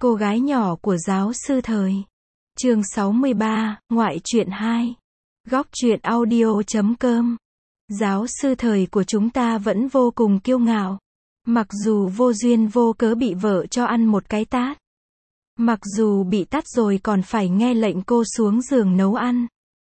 Cô gái nhỏ của giáo sư thời. Chương 63, ngoại truyện 2. Góc truyện audio.com. Giáo sư thời của chúng ta vẫn vô cùng kiêu ngạo. Mặc dù vô duyên vô cớ bị vợ cho ăn một cái tát. Mặc dù bị tát rồi còn phải nghe lệnh cô xuống giường nấu ăn.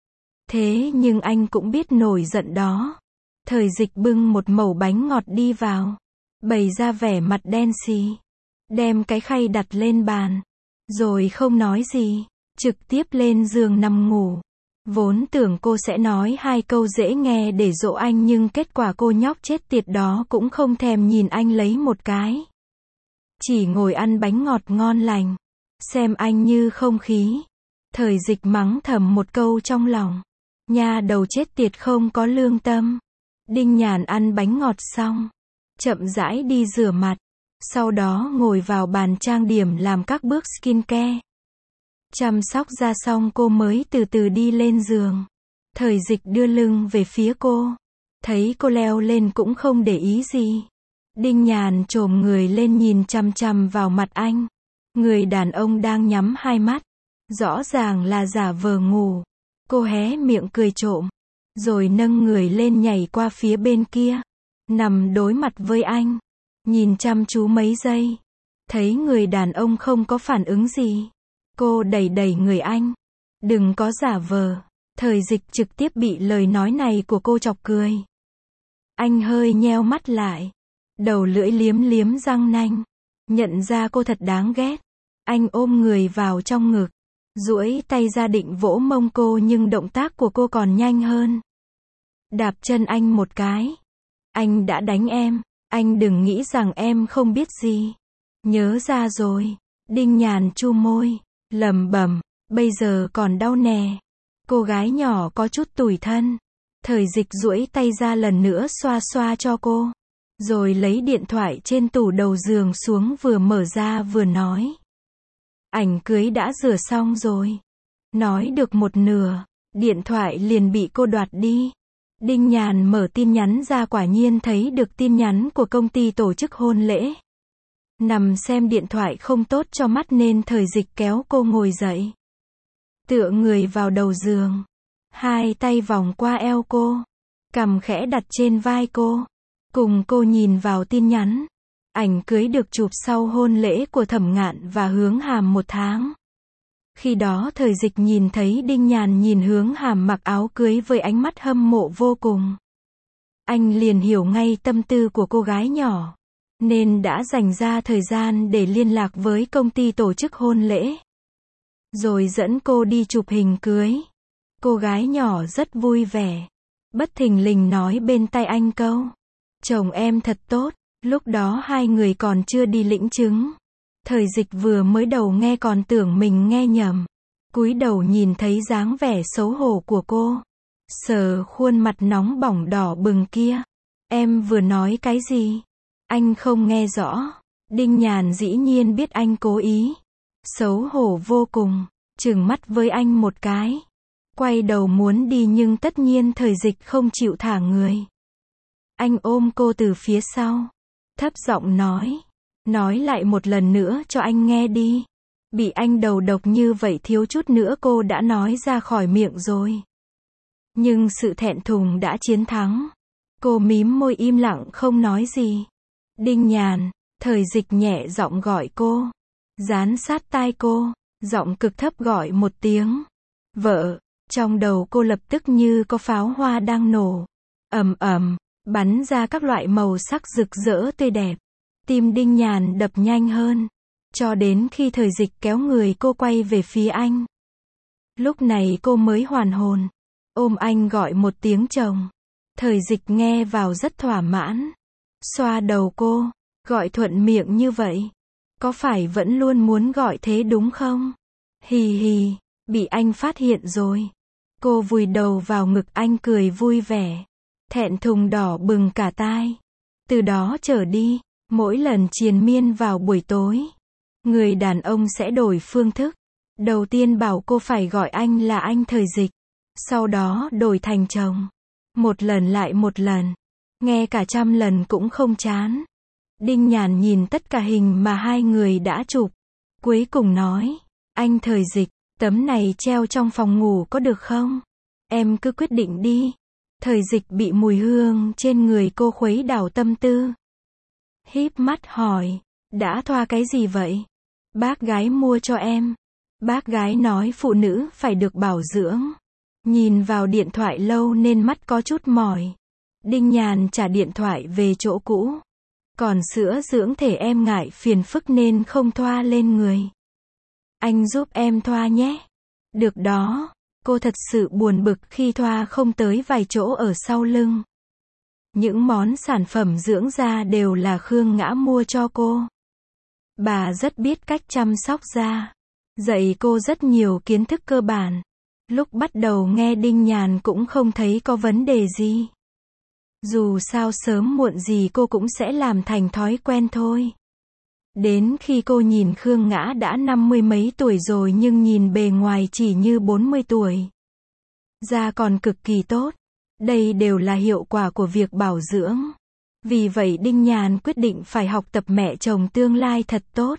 Thế nhưng anh cũng biết nổi giận đó. Thời Dịch bưng một mẩu bánh ngọt đi vào. Bày ra vẻ mặt đen xì. Đem cái khay đặt lên bàn. Rồi không nói gì. Trực tiếp lên giường nằm ngủ. Vốn tưởng cô sẽ nói hai câu dễ nghe để dỗ anh nhưng kết quả cô nhóc chết tiệt đó cũng không thèm nhìn anh lấy một cái. Chỉ ngồi ăn bánh ngọt ngon lành. Xem anh như không khí. Thời Dịch mắng thầm một câu trong lòng. Nha đầu chết tiệt không có lương tâm. Đinh Nhàn ăn bánh ngọt xong. Chậm rãi đi rửa mặt. Sau đó ngồi vào bàn trang điểm làm các bước skincare. Chăm sóc da xong cô mới từ từ đi lên giường. Thời Dịch đưa lưng về phía cô. Thấy cô leo lên cũng không để ý gì. Đinh Nhàn chồm người lên nhìn chằm chằm vào mặt anh. Người đàn ông đang nhắm hai mắt. Rõ ràng là giả vờ ngủ. Cô hé miệng cười trộm. Rồi nâng người lên nhảy qua phía bên kia. Nằm đối mặt với anh. Nhìn chăm chú mấy giây. Thấy người đàn ông không có phản ứng gì. Cô đẩy đẩy người anh. Đừng có giả vờ. Thời Dịch trực tiếp bị lời nói này của cô chọc cười. Anh hơi nheo mắt lại. Đầu lưỡi liếm liếm răng nanh. Nhận ra cô thật đáng ghét. Anh ôm người vào trong ngực. Duỗi tay ra định vỗ mông cô nhưng động tác của cô còn nhanh hơn. Đạp chân anh một cái. Anh đã đánh em. Anh đừng nghĩ rằng em không biết gì. Nhớ ra rồi. Đinh Nhàn chu môi. Lẩm bẩm. Bây giờ còn đau nè. Cô gái nhỏ có chút tủi thân. Thời Dịch duỗi tay ra lần nữa xoa xoa cho cô. Rồi lấy điện thoại trên tủ đầu giường xuống vừa mở ra vừa nói. Ảnh cưới đã rửa xong rồi. Nói được một nửa. Điện thoại liền bị cô đoạt đi. Đinh Nhàn mở tin nhắn ra quả nhiên thấy được tin nhắn của công ty tổ chức hôn lễ. Nằm xem điện thoại không tốt cho mắt nên Thời Dịch kéo cô ngồi dậy. Tựa người vào đầu giường. Hai tay vòng qua eo cô. Cằm khẽ đặt trên vai cô. Cùng cô nhìn vào tin nhắn. Ảnh cưới được chụp sau hôn lễ của Thẩm Ngạn và Hướng Hàm 1 tháng. Khi đó Thời Dịch nhìn thấy Đinh Nhàn nhìn Hướng Hàm mặc áo cưới với ánh mắt hâm mộ vô cùng. Anh liền hiểu ngay tâm tư của cô gái nhỏ. Nên đã dành ra thời gian để liên lạc với công ty tổ chức hôn lễ. Rồi dẫn cô đi chụp hình cưới. Cô gái nhỏ rất vui vẻ. Bất thình lình nói bên tai anh câu. Chồng em thật tốt. Lúc đó hai người còn chưa đi lĩnh chứng. Thời Dịch vừa mới đầu nghe còn tưởng mình nghe nhầm. Cúi đầu nhìn thấy dáng vẻ xấu hổ của cô. Sờ khuôn mặt nóng bỏng đỏ bừng kia. Em vừa nói cái gì? Anh không nghe rõ. Đinh Nhàn dĩ nhiên biết anh cố ý. Xấu hổ vô cùng. Trừng mắt với anh một cái. Quay đầu muốn đi nhưng tất nhiên Thời Dịch không chịu thả người. Anh ôm cô từ phía sau. Thấp giọng nói. Nói lại một lần nữa cho anh nghe đi. Bị anh đầu độc như vậy thiếu chút nữa cô đã nói ra khỏi miệng rồi. Nhưng sự thẹn thùng đã chiến thắng. Cô mím môi im lặng không nói gì. Đinh Nhàn. Thời Dịch nhẹ giọng gọi cô. Dán sát tai cô. Giọng cực thấp gọi một tiếng. Vợ. Trong đầu cô lập tức như có pháo hoa đang nổ. Ầm ầm. Bắn ra các loại màu sắc rực rỡ tươi đẹp. Tim Đinh Nhàn đập nhanh hơn. Cho đến khi Thời Dịch kéo người cô quay về phía anh. Lúc này cô mới hoàn hồn. Ôm anh gọi một tiếng chồng. Thời Dịch nghe vào rất thỏa mãn. Xoa đầu cô. Gọi thuận miệng như vậy. Có phải vẫn luôn muốn gọi thế đúng không? Hì hì. Bị anh phát hiện rồi. Cô vùi đầu vào ngực anh cười vui vẻ. Thẹn thùng đỏ bừng cả tai. Từ đó trở đi. Mỗi lần triền miên vào buổi tối. Người đàn ông sẽ đổi phương thức. Đầu tiên bảo cô phải gọi anh là anh Thời Dịch. Sau đó đổi thành chồng. Một lần lại một lần. Nghe cả 100 lần cũng không chán. Đinh Nhàn nhìn tất cả hình mà hai người đã chụp. Cuối cùng nói, anh Thời Dịch, tấm này treo trong phòng ngủ có được không? Em cứ quyết định đi. Thời Dịch bị mùi hương trên người cô khuấy đảo tâm tư. Híp mắt hỏi, đã thoa cái gì vậy? Bác gái mua cho em. Bác gái nói phụ nữ phải được bảo dưỡng. Nhìn vào điện thoại lâu nên mắt có chút mỏi. Đinh Nhàn trả điện thoại về chỗ cũ. Còn sữa dưỡng thể em ngại phiền phức nên không thoa lên người. Anh giúp em thoa nhé. Được đó. Cô thật sự buồn bực khi thoa không tới vài chỗ ở sau lưng. Những món sản phẩm dưỡng da đều là Khương Ngã mua cho cô. Bà rất biết cách chăm sóc da. Dạy cô rất nhiều kiến thức cơ bản. Lúc bắt đầu nghe Đinh Nhàn cũng không thấy có vấn đề gì. Dù sao sớm muộn gì cô cũng sẽ làm thành thói quen thôi. Đến khi cô nhìn Khương Ngã đã 50 mấy tuổi rồi nhưng nhìn bề ngoài chỉ như 40 tuổi. Da còn cực kỳ tốt. Đây đều là hiệu quả của việc bảo dưỡng. Vì vậy Đinh Nhàn quyết định phải học tập mẹ chồng tương lai thật tốt.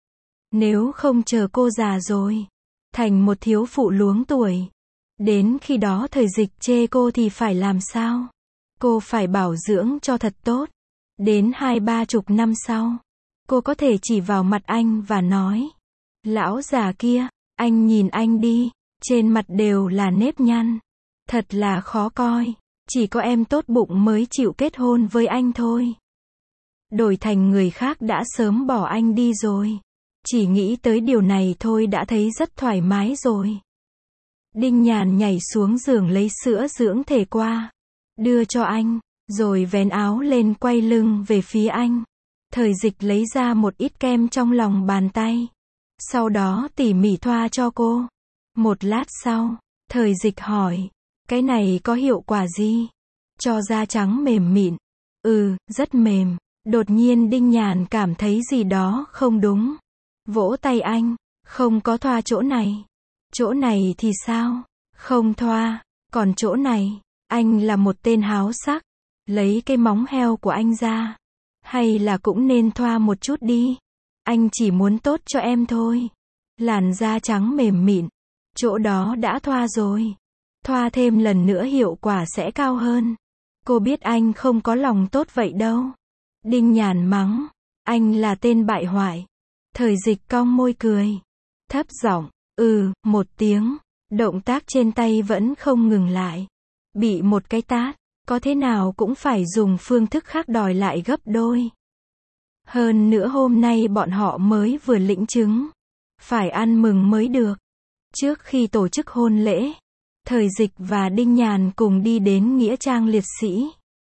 Nếu không chờ cô già rồi, thành một thiếu phụ luống tuổi. Đến khi đó Thời Dịch chê cô thì phải làm sao? Cô phải bảo dưỡng cho thật tốt. Đến 20-30 năm sau, cô có thể chỉ vào mặt anh và nói, lão già kia, anh nhìn anh đi, trên mặt đều là nếp nhăn. Thật là khó coi. Chỉ có em tốt bụng mới chịu kết hôn với anh thôi. Đổi thành người khác đã sớm bỏ anh đi rồi. Chỉ nghĩ tới điều này thôi đã thấy rất thoải mái rồi. Đinh Nhàn nhảy xuống giường lấy sữa dưỡng thể qua. Đưa cho anh. Rồi vén áo lên quay lưng về phía anh. Thời Dịch lấy ra một ít kem trong lòng bàn tay. Sau đó tỉ mỉ thoa cho cô. Một lát sau, Thời Dịch hỏi. Cái này có hiệu quả gì? Cho da trắng mềm mịn. Rất mềm. Đột nhiên Đinh Nhàn cảm thấy gì đó không đúng. Vỗ tay anh. Không có thoa chỗ này. Chỗ này thì sao? Không thoa. Còn chỗ này, anh là một tên háo sắc. Lấy cái móng heo của anh ra. Hay là cũng nên thoa một chút đi. Anh chỉ muốn tốt cho em thôi. Làn da trắng mềm mịn. Chỗ đó đã thoa rồi. Thoa thêm lần nữa hiệu quả sẽ cao hơn. Cô biết anh không có lòng tốt vậy đâu. Đinh Nhàn mắng. Anh là tên bại hoại. Thời Dịch cong môi cười. Thấp giọng. Một tiếng. Động tác trên tay vẫn không ngừng lại. Bị một cái tát. Có thế nào cũng phải dùng phương thức khác đòi lại gấp đôi. Hơn nữa hôm nay bọn họ mới vừa lĩnh chứng. Phải ăn mừng mới được. Trước khi tổ chức hôn lễ, Thời Dịch và Đinh Nhàn cùng đi đến Nghĩa trang liệt sĩ.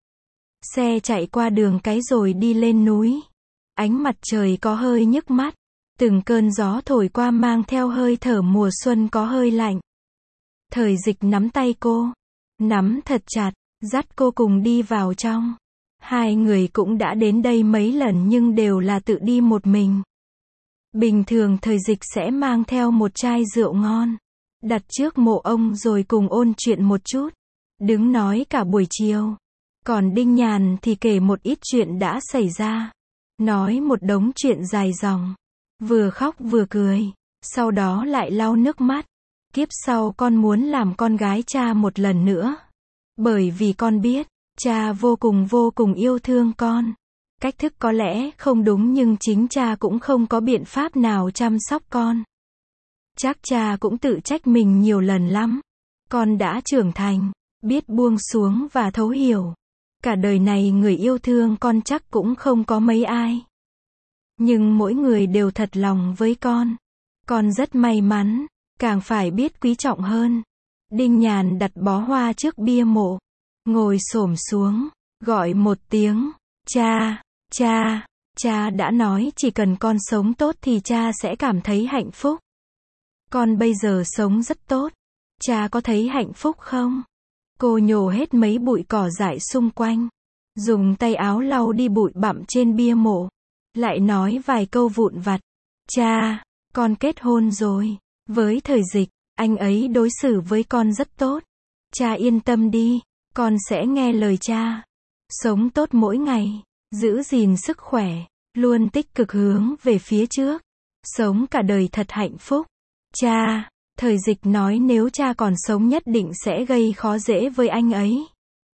Xe chạy qua đường cái rồi đi lên núi. Ánh mặt trời có hơi nhức mắt. Từng cơn gió thổi qua mang theo hơi thở mùa xuân có hơi lạnh. Thời Dịch nắm tay cô. Nắm thật chặt, dắt cô cùng đi vào trong. Hai người cũng đã đến đây mấy lần nhưng đều là tự đi một mình. Bình thường Thời Dịch sẽ mang theo một chai rượu ngon. Đặt trước mộ ông rồi cùng ôn chuyện một chút. Đứng nói cả buổi chiều. Còn Đinh Nhàn thì kể một ít chuyện đã xảy ra. Nói một đống chuyện dài dòng. Vừa khóc vừa cười. Sau đó lại lau nước mắt. Kiếp sau con muốn làm con gái cha một lần nữa. Bởi vì con biết, cha vô cùng yêu thương con. Cách thức có lẽ không đúng nhưng chính cha cũng không có biện pháp nào chăm sóc con. Chắc cha cũng tự trách mình nhiều lần lắm. Con đã trưởng thành, biết buông xuống và thấu hiểu. Cả đời này người yêu thương con chắc cũng không có mấy ai. Nhưng mỗi người đều thật lòng với con. Con rất may mắn, càng phải biết quý trọng hơn. Đinh Nhàn đặt bó hoa trước bia mộ. Ngồi xổm xuống, gọi một tiếng. Cha, cha, cha đã nói chỉ cần con sống tốt thì cha sẽ cảm thấy hạnh phúc. Con bây giờ sống rất tốt. Cha có thấy hạnh phúc không? Cô nhổ hết mấy bụi cỏ dại xung quanh. Dùng tay áo lau đi bụi bặm trên bia mộ. Lại nói vài câu vụn vặt. Cha, con kết hôn rồi. Với Thời Dịch, anh ấy đối xử với con rất tốt. Cha yên tâm đi. Con sẽ nghe lời cha. Sống tốt mỗi ngày. Giữ gìn sức khỏe. Luôn tích cực hướng về phía trước. Sống cả đời thật hạnh phúc. Cha, Thời Dịch nói nếu cha còn sống nhất định sẽ gây khó dễ với anh ấy.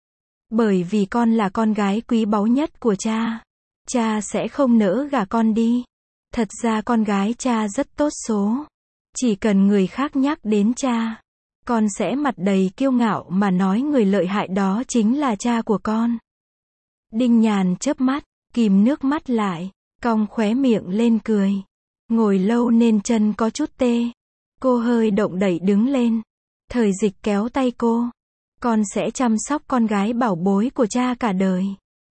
Bởi vì con là con gái quý báu nhất của cha. Cha sẽ không nỡ gả con đi. Thật ra con gái cha rất tốt số. Chỉ cần người khác nhắc đến cha, con sẽ mặt đầy kiêu ngạo mà nói người lợi hại đó chính là cha của con. Đinh Nhàn chớp mắt, kìm nước mắt lại, cong khóe miệng lên cười. Ngồi lâu nên chân có chút tê. Cô hơi động đậy đứng lên. Thời Dịch kéo tay cô. Con sẽ chăm sóc con gái bảo bối của cha cả đời.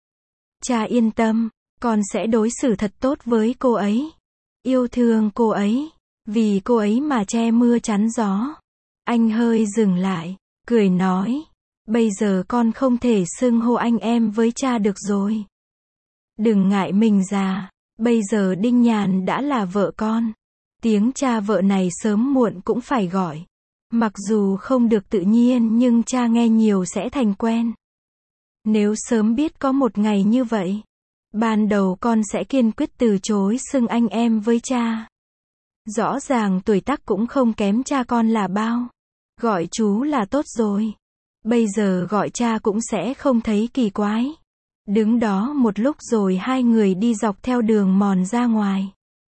Cha yên tâm, con sẽ đối xử thật tốt với cô ấy. Yêu thương cô ấy. Vì cô ấy mà che mưa chắn gió. Anh hơi dừng lại, cười nói. Bây giờ con không thể xưng hô anh em với cha được rồi. Đừng ngại mình già. Bây giờ Đinh Nhàn đã là vợ con. Tiếng cha vợ này sớm muộn cũng phải gọi. Mặc dù không được tự nhiên nhưng cha nghe nhiều sẽ thành quen. Nếu sớm biết có một ngày như vậy, ban đầu con sẽ kiên quyết từ chối xưng anh em với cha. Rõ ràng tuổi tác cũng không kém cha con là bao. Gọi chú là tốt rồi. Bây giờ gọi cha cũng sẽ không thấy kỳ quái. Đứng đó một lúc rồi hai người đi dọc theo đường mòn ra ngoài.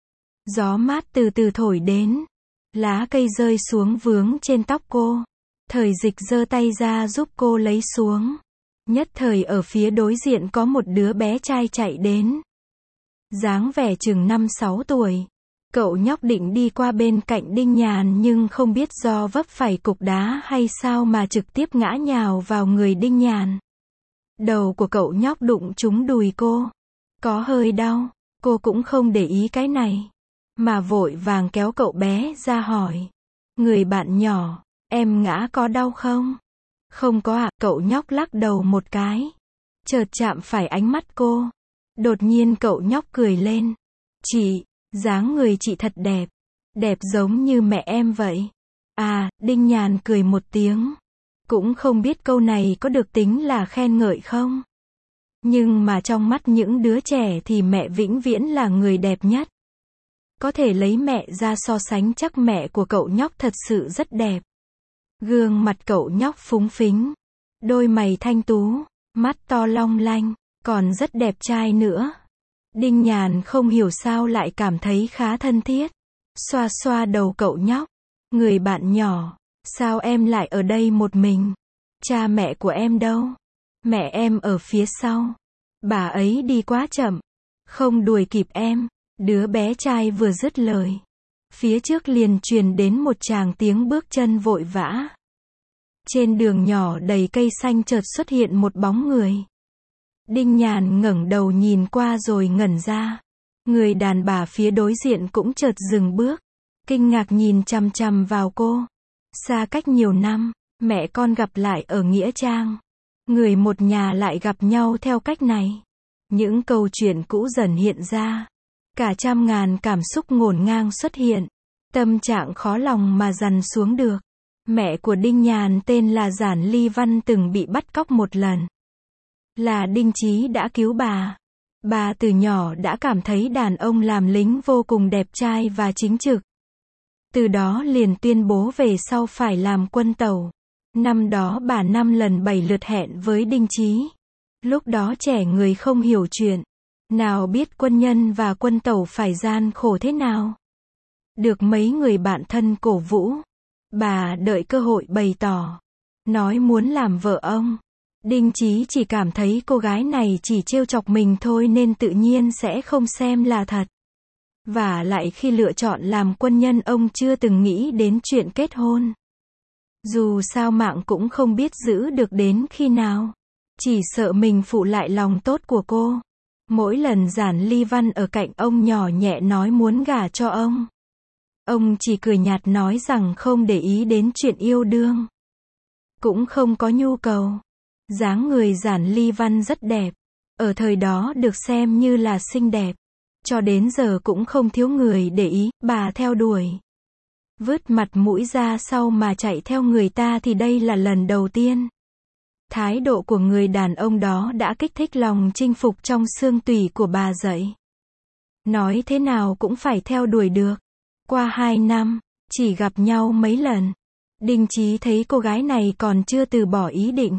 Gió mát từ từ thổi đến. Lá cây rơi xuống vướng trên tóc cô. Thời Dịch giơ tay ra giúp cô lấy xuống. Nhất thời ở phía đối diện có một đứa bé trai chạy đến. Dáng vẻ chừng 5-6 tuổi. Cậu nhóc định đi qua bên cạnh Đinh Nhàn nhưng không biết do vấp phải cục đá hay sao mà trực tiếp ngã nhào vào người Đinh Nhàn. Đầu của cậu nhóc đụng trúng đùi cô. Có hơi đau, cô cũng không để ý cái này. Mà vội vàng kéo cậu bé ra hỏi. Người bạn nhỏ, em ngã có đau không? Không có ạ, cậu nhóc lắc đầu một cái. Chợt chạm phải ánh mắt cô. Đột nhiên cậu nhóc cười lên. Chị, dáng người chị thật đẹp. Đẹp giống như mẹ em vậy. À, Đinh Nhàn cười một tiếng. Cũng không biết câu này có được tính là khen ngợi không? Nhưng mà trong mắt những đứa trẻ thì mẹ vĩnh viễn là người đẹp nhất. Có thể lấy mẹ ra so sánh chắc mẹ của cậu nhóc thật sự rất đẹp. Gương mặt cậu nhóc phúng phính. Đôi mày thanh tú. Mắt to long lanh. Còn rất đẹp trai nữa. Đinh Nhàn không hiểu sao lại cảm thấy khá thân thiết. Xoa xoa đầu cậu nhóc. Người bạn nhỏ. Sao em lại ở đây một mình? Cha mẹ của em đâu? Mẹ em ở phía sau. Bà ấy đi quá chậm. Không đuổi kịp em. Đứa bé trai vừa dứt lời. Phía trước liền truyền đến một tràng tiếng bước chân vội vã. Trên đường nhỏ đầy cây xanh chợt xuất hiện một bóng người. Đinh Nhàn ngẩng đầu nhìn qua rồi ngẩn ra. Người đàn bà phía đối diện cũng chợt dừng bước. Kinh ngạc nhìn chằm chằm vào cô. Xa cách nhiều năm, mẹ con gặp lại ở Nghĩa Trang. Người một nhà lại gặp nhau theo cách này. Những câu chuyện cũ dần hiện ra. Cả trăm ngàn cảm xúc ngổn ngang xuất hiện. Tâm trạng khó lòng mà dằn xuống được. Mẹ của Đinh Nhàn tên là Giản Ly Văn từng bị bắt cóc một lần. Là Đinh Chí đã cứu bà. Bà từ nhỏ đã cảm thấy đàn ông làm lính vô cùng đẹp trai và chính trực. Từ đó liền tuyên bố về sau phải làm quân tẩu. Năm đó bà 5 lần 7 lượt hẹn với Đinh Chí. Lúc đó trẻ người không hiểu chuyện. Nào biết quân nhân và quân tẩu phải gian khổ thế nào. Được mấy người bạn thân cổ vũ. Bà đợi cơ hội bày tỏ. Nói muốn làm vợ ông. Đinh Chí chỉ cảm thấy cô gái này chỉ trêu chọc mình thôi nên tự nhiên sẽ không xem là thật. Và lại khi lựa chọn làm quân nhân ông chưa từng nghĩ đến chuyện kết hôn. Dù sao mạng cũng không biết giữ được đến khi nào. Chỉ sợ mình phụ lại lòng tốt của cô. Mỗi lần Giản Ly Văn ở cạnh ông nhỏ nhẹ nói muốn gả cho ông. Ông chỉ cười nhạt nói rằng không để ý đến chuyện yêu đương. Cũng không có nhu cầu. Dáng người Giản Ly Văn rất đẹp. Ở thời đó được xem như là xinh đẹp. Cho đến giờ cũng không thiếu người để ý, bà theo đuổi. Vứt mặt mũi ra sau mà chạy theo người ta thì đây là lần đầu tiên. Thái độ của người đàn ông đó đã kích thích lòng chinh phục trong xương tủy của bà dậy. Nói thế nào cũng phải theo đuổi được. Qua 2 năm, chỉ gặp nhau mấy lần. Đinh Chí thấy cô gái này còn chưa từ bỏ ý định.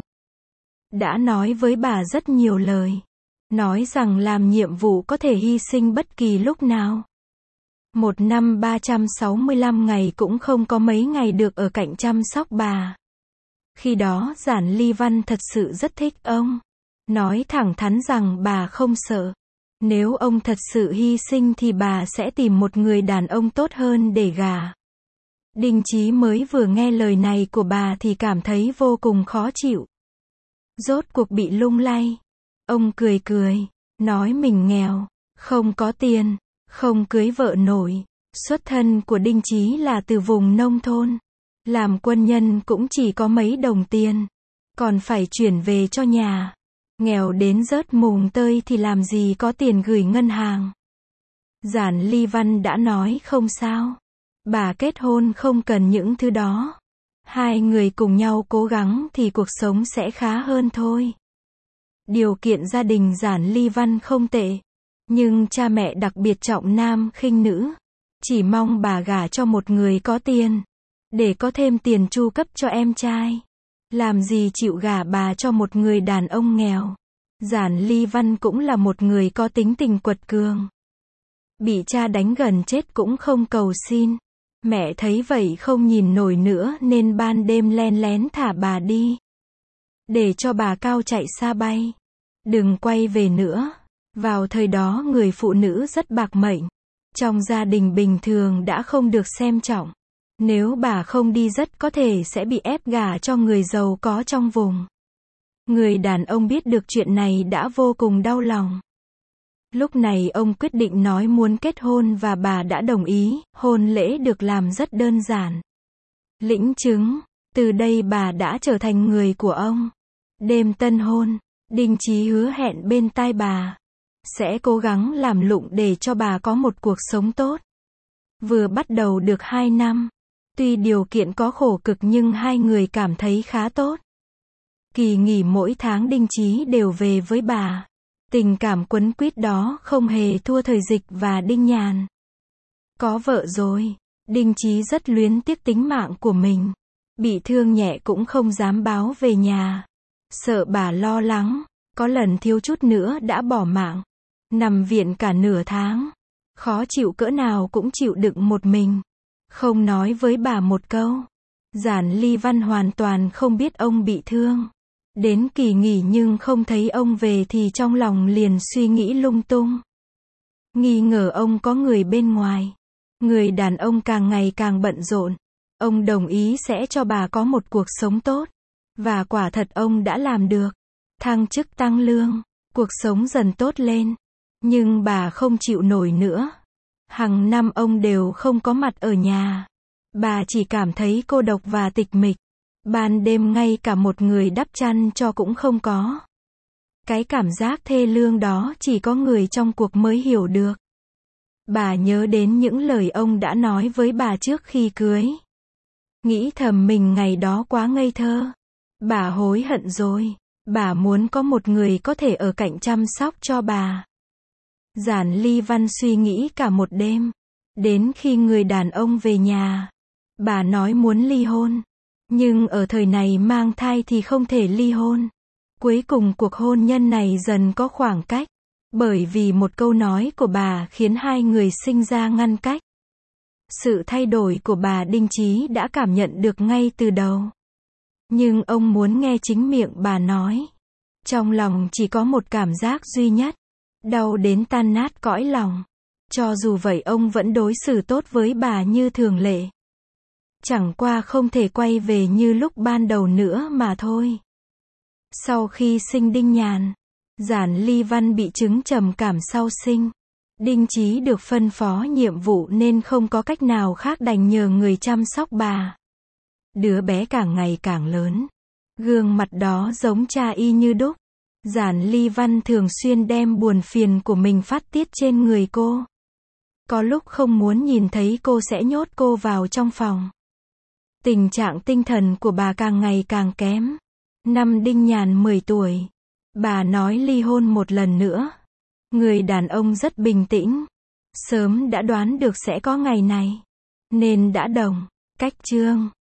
Đã nói với bà rất nhiều lời. Nói rằng làm nhiệm vụ có thể hy sinh bất kỳ lúc nào. 1 năm 365 ngày cũng không có mấy ngày được ở cạnh chăm sóc bà. Khi đó Giản Ly Văn thật sự rất thích ông. Nói thẳng thắn rằng bà không sợ. Nếu ông thật sự hy sinh thì bà sẽ tìm một người đàn ông tốt hơn để gả. Đinh Chí mới vừa nghe lời này của bà thì cảm thấy vô cùng khó chịu. Rốt cuộc bị lung lay. Ông cười cười, nói mình nghèo, không có tiền, không cưới vợ nổi. Xuất thân của Đinh Chí là từ vùng nông thôn. Làm quân nhân cũng chỉ có mấy đồng tiền. Còn phải chuyển về cho nhà. Nghèo đến rớt mùng tơi thì làm gì có tiền gửi ngân hàng. Giản Ly Văn đã nói không sao. Bà kết hôn không cần những thứ đó. Hai người cùng nhau cố gắng thì cuộc sống sẽ khá hơn thôi. Điều kiện gia đình Giản Ly Văn không tệ. Nhưng cha mẹ đặc biệt trọng nam khinh nữ. Chỉ mong bà gả cho một người có tiền. Để có thêm tiền chu cấp cho em trai. Làm gì chịu gả bà cho một người đàn ông nghèo. Giản Ly Văn cũng là một người có tính tình quật cường. Bị cha đánh gần chết cũng không cầu xin. Mẹ thấy vậy không nhìn nổi nữa nên ban đêm len lén thả bà đi. Để cho bà cao chạy xa bay. Đừng quay về nữa. Vào thời đó người phụ nữ rất bạc mệnh. Trong gia đình bình thường đã không được xem trọng. Nếu bà không đi rất có thể sẽ bị ép gả cho người giàu có trong vùng. Người đàn ông biết được chuyện này đã vô cùng đau lòng. Lúc này ông quyết định nói muốn kết hôn và bà đã đồng ý, hôn lễ được làm rất đơn giản. Lĩnh chứng, từ đây bà đã trở thành người của ông. Đêm tân hôn, Đinh Chí hứa hẹn bên tai bà. Sẽ cố gắng làm lụng để cho bà có một cuộc sống tốt. Vừa bắt đầu được 2 năm. Tuy điều kiện có khổ cực nhưng hai người cảm thấy khá tốt. Kỳ nghỉ mỗi tháng Đinh Chí đều về với bà. Tình cảm quấn quýt đó không hề thua thời Dịch và Đinh Nhàn. Có vợ rồi, Đinh Chí rất luyến tiếc tính mạng của mình. Bị thương nhẹ cũng không dám báo về nhà. Sợ bà lo lắng, có lần thiếu chút nữa đã bỏ mạng. Nằm viện cả nửa tháng. Khó chịu cỡ nào cũng chịu đựng một mình. Không nói với bà một câu. Giản Ly Văn hoàn toàn không biết ông bị thương. Đến kỳ nghỉ nhưng không thấy ông về thì trong lòng liền suy nghĩ lung tung. Nghi ngờ ông có người bên ngoài. Người đàn ông càng ngày càng bận rộn. Ông đồng ý sẽ cho bà có một cuộc sống tốt. Và quả thật ông đã làm được. Thăng chức tăng lương. Cuộc sống dần tốt lên. Nhưng bà không chịu nổi nữa. Hàng năm ông đều không có mặt ở nhà. Bà chỉ cảm thấy cô độc và tịch mịch. Ban đêm ngay cả một người đắp chăn cho cũng không có. Cái cảm giác thê lương đó chỉ có người trong cuộc mới hiểu được. Bà nhớ đến những lời ông đã nói với bà trước khi cưới. Nghĩ thầm mình ngày đó quá ngây thơ. Bà hối hận rồi. Bà muốn có một người có thể ở cạnh chăm sóc cho bà. Giản Ly Văn suy nghĩ cả một đêm. Đến khi người đàn ông về nhà. Bà nói muốn ly hôn. Nhưng ở thời này mang thai thì không thể ly hôn. Cuối cùng cuộc hôn nhân này dần có khoảng cách. Bởi vì một câu nói của bà khiến hai người sinh ra ngăn cách. Sự thay đổi của bà Đinh Chí đã cảm nhận được ngay từ đầu. Nhưng ông muốn nghe chính miệng bà nói. Trong lòng chỉ có một cảm giác duy nhất. Đau đến tan nát cõi lòng. Cho dù vậy ông vẫn đối xử tốt với bà như thường lệ. Chẳng qua không thể quay về như lúc ban đầu nữa mà thôi. Sau khi sinh Đinh Nhàn, Giản Ly Văn bị chứng trầm cảm sau sinh. Đinh Chí được phân phó nhiệm vụ nên không có cách nào khác đành nhờ người chăm sóc bà. Đứa bé càng ngày càng lớn. Gương mặt đó giống cha y như đúc. Giản Ly Văn thường xuyên đem buồn phiền của mình phát tiết trên người cô. Có lúc không muốn nhìn thấy cô sẽ nhốt cô vào trong phòng. Tình trạng tinh thần của bà càng ngày càng kém. Năm Đinh Nhàn 10 tuổi. Bà nói ly hôn một lần nữa. Người đàn ông rất bình tĩnh. Sớm đã đoán được sẽ có ngày này, nên đã đồng, cách chương.